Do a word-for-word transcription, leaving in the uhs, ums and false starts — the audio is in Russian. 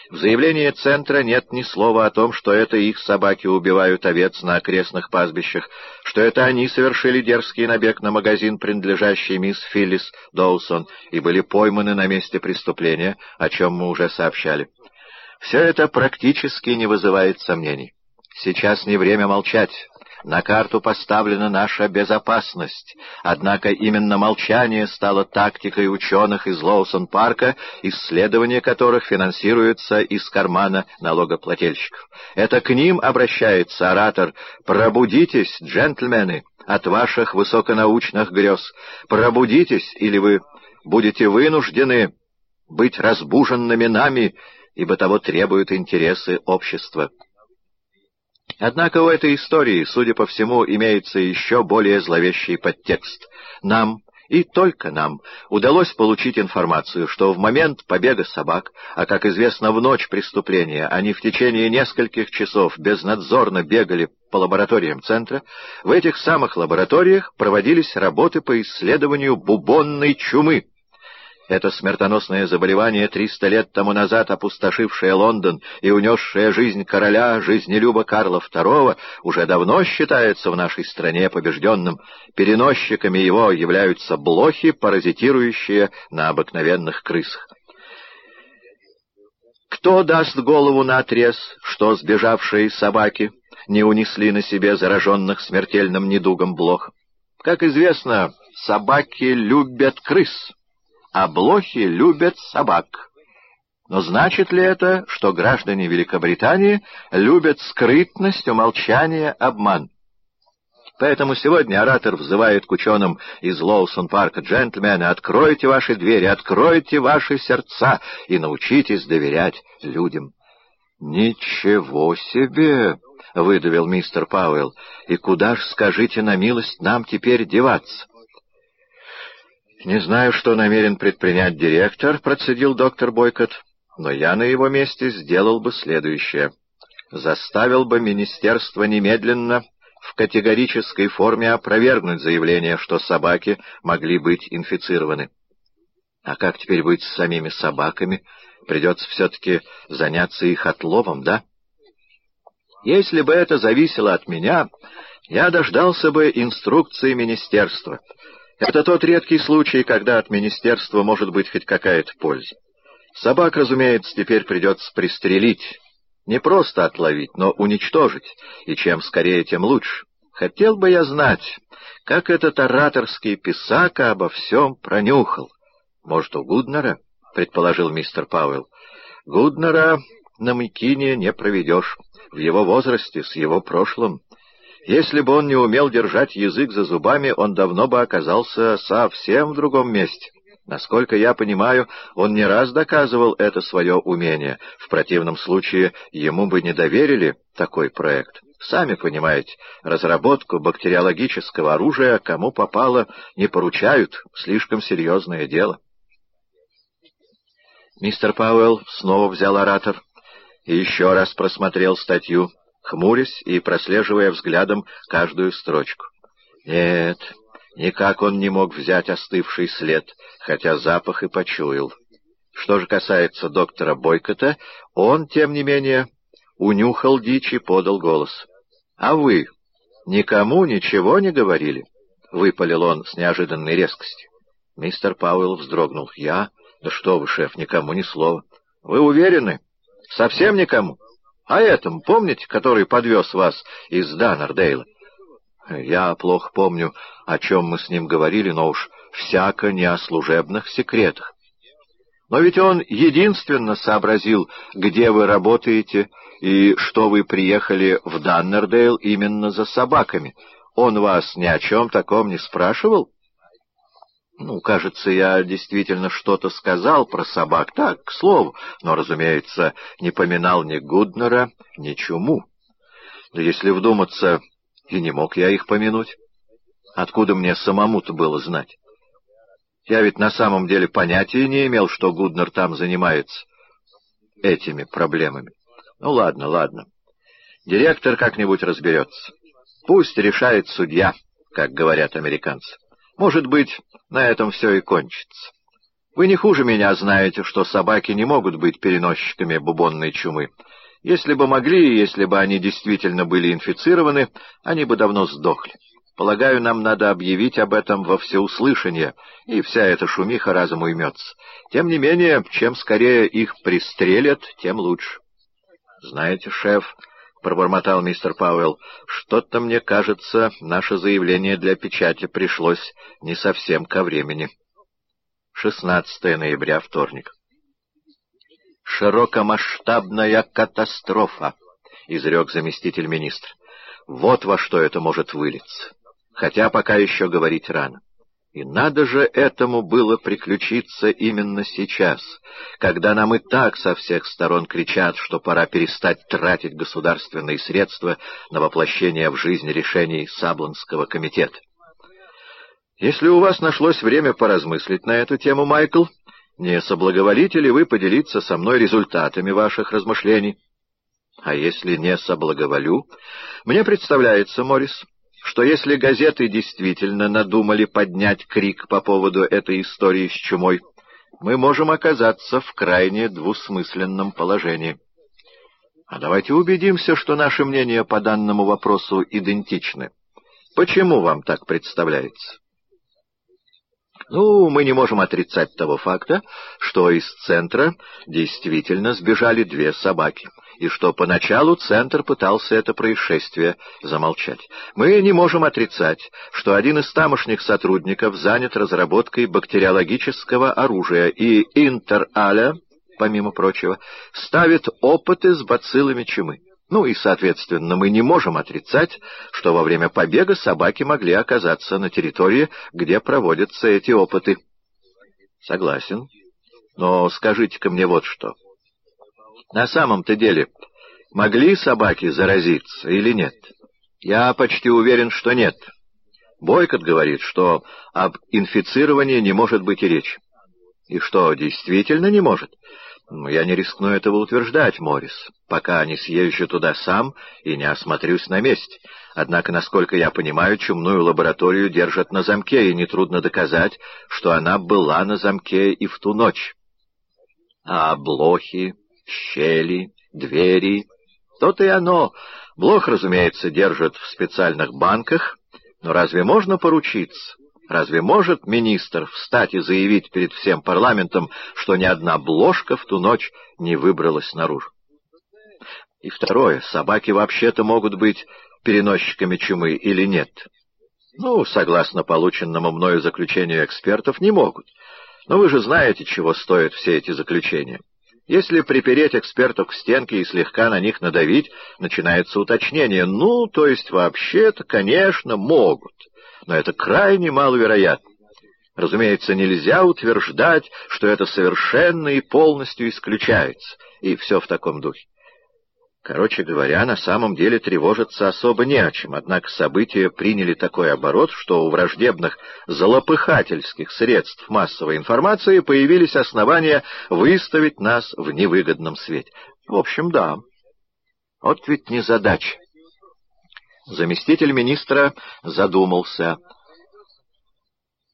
В заявлении Центра нет ни слова о том, что это их собаки убивают овец на окрестных пастбищах, что это они совершили дерзкий набег на магазин, принадлежащий мисс Филлис Доусон, и были пойманы на месте преступления, о чем мы уже сообщали. Все это практически не вызывает сомнений. Сейчас не время молчать. На карту поставлена наша безопасность, однако именно молчание стало тактикой ученых из Лоусон-парка, исследования которых финансируются из кармана налогоплательщиков. Это к ним обращается оратор. «Пробудитесь, джентльмены, от ваших высоконаучных грез! Пробудитесь, или вы будете вынуждены быть разбуженными нами, ибо того требуют интересы общества». Однако у этой истории, судя по всему, имеется еще более зловещий подтекст. Нам, и только нам, удалось получить информацию, что в момент побега собак, а, как известно, в ночь преступления, они в течение нескольких часов безнадзорно бегали по лабораториям Центра, в этих самых лабораториях проводились работы по исследованию бубонной чумы. Это смертоносное заболевание, триста лет тому назад опустошившее Лондон и унесшее жизнь короля, жизнелюба Карла второго, уже давно считается в нашей стране побежденным. Переносчиками его являются блохи, паразитирующие на обыкновенных крысах. Кто даст голову наотрез, что сбежавшие собаки не унесли на себе зараженных смертельным недугом блох? Как известно, собаки любят крыс, а блохи любят собак. Но значит ли это, что граждане Великобритании любят скрытность, умолчание, обман? Поэтому сегодня оратор взывает к ученым из Лоусон-парка: «Джентльмены, откройте ваши двери, откройте ваши сердца и научитесь доверять людям». «Ничего себе!» — выдавил мистер Пауэлл. «И куда ж, скажите на милость, нам теперь деваться?» «Не знаю, что намерен предпринять директор», — процедил доктор Бойкот, «но я на его месте сделал бы следующее. Заставил бы министерство немедленно в категорической форме опровергнуть заявление, что собаки могли быть инфицированы». «А как теперь быть с самими собаками? Придется все-таки заняться их отловом, да?» «Если бы это зависело от меня, я дождался бы инструкции министерства. Это тот редкий случай, когда от министерства может быть хоть какая-то польза. Собак, разумеется, теперь придется пристрелить. Не просто отловить, но уничтожить, и чем скорее, тем лучше. Хотел бы я знать, как этот ораторский писака обо всем пронюхал. Может, у Гуднера?» — предположил мистер Пауэлл. «Гуднера на Микине не проведешь. В его возрасте, с его прошлым. Если бы он не умел держать язык за зубами, он давно бы оказался совсем в другом месте. Насколько я понимаю, он не раз доказывал это свое умение. В противном случае ему бы не доверили такой проект. Сами понимаете, разработку бактериологического оружия кому попало не поручают, слишком серьезное дело». Мистер Пауэлл снова взял оратор и еще раз просмотрел статью, хмурясь и прослеживая взглядом каждую строчку. Нет, никак он не мог взять остывший след, хотя запах и почуял. Что же касается доктора Бойкота, он, тем не менее, унюхал дичь и подал голос. «А вы никому ничего не говорили?» — выпалил он с неожиданной резкостью. Мистер Пауэлл вздрогнул. «Я? Да что вы, шеф, никому ни слова». «Вы уверены? Совсем никому? А этому, помните, который подвез вас из Даннердейла?» «Я плохо помню, о чем мы с ним говорили, но уж всяко не о служебных секретах». «Но ведь он единственно сообразил, где вы работаете и что вы приехали в Даннердейл именно за собаками. Он вас ни о чем таком не спрашивал?» «Ну, кажется, я действительно что-то сказал про собак, так, к слову, но, разумеется, не поминал ни Гуднера, ни Чуму. Да если вдуматься, и не мог я их помянуть. Откуда мне самому-то было знать? Я ведь на самом деле понятия не имел, что Гуднер там занимается этими проблемами. Ну, ладно, ладно. Директор как-нибудь разберется. Пусть решает судья, как говорят американцы. Может быть, на этом все и кончится. Вы не хуже меня знаете, что собаки не могут быть переносчиками бубонной чумы. Если бы могли, если бы они действительно были инфицированы, они бы давно сдохли. Полагаю, нам надо объявить об этом во всеуслышание, и вся эта шумиха разом уймется. Тем не менее, чем скорее их пристрелят, тем лучше. — Знаете, шеф, — пробормотал мистер Пауэлл, — что-то, мне кажется, наше заявление для печати пришлось не совсем ко времени. шестнадцатое ноября, вторник. «Широкомасштабная катастрофа», — изрек заместитель министра. «Вот во что это может вылиться. Хотя пока еще говорить рано. И надо же этому было приключиться именно сейчас, когда нам и так со всех сторон кричат, что пора перестать тратить государственные средства на воплощение в жизнь решений Саблонского комитета. Если у вас нашлось время поразмыслить на эту тему, Майкл, не соблаговолите ли вы поделиться со мной результатами ваших размышлений? А если не соблаговолю, мне представляется, Моррис, что если газеты действительно надумали поднять крик по поводу этой истории с чумой, мы можем оказаться в крайне двусмысленном положении. А давайте убедимся, что наши мнения по данному вопросу идентичны. Почему вам так представляется? Ну, мы не можем отрицать того факта, что из центра действительно сбежали две собаки, и что поначалу центр пытался это происшествие замолчать. Мы не можем отрицать, что один из тамошних сотрудников занят разработкой бактериологического оружия, и Интер-Аля, помимо прочего, ставит опыты с бациллами чумы. Ну и, соответственно, мы не можем отрицать, что во время побега собаки могли оказаться на территории, где проводятся эти опыты. Согласен. Но скажите-ка мне вот что. На самом-то деле, могли собаки заразиться или нет? Я почти уверен, что нет. Бойкот говорит, что об инфицировании не может быть и речи. И что, действительно не может? Я не рискну этого утверждать, Моррис, пока не съезжу туда сам и не осмотрюсь на месте. Однако, насколько я понимаю, чумную лабораторию держат на замке, и нетрудно доказать, что она была на замке и в ту ночь. А блохи, щели, двери — то-то и оно. Блох, разумеется, держат в специальных банках, но разве можно поручиться? Разве может министр встать и заявить перед всем парламентом, что ни одна блошка в ту ночь не выбралась наружу? И второе, собаки вообще-то могут быть переносчиками чумы или нет? Ну, согласно полученному мною заключению экспертов, не могут. Но вы же знаете, чего стоят все эти заключения. Если припереть экспертов к стенке и слегка на них надавить, начинается уточнение. Ну, то есть вообще-то, конечно, могут. Но это крайне маловероятно. Разумеется, нельзя утверждать, что это совершенно и полностью исключается, и все в таком духе. Короче говоря, на самом деле тревожиться особо не о чем, однако события приняли такой оборот, что у враждебных злопыхательских средств массовой информации появились основания выставить нас в невыгодном свете. В общем, да. Вот ведь незадача. Заместитель министра задумался.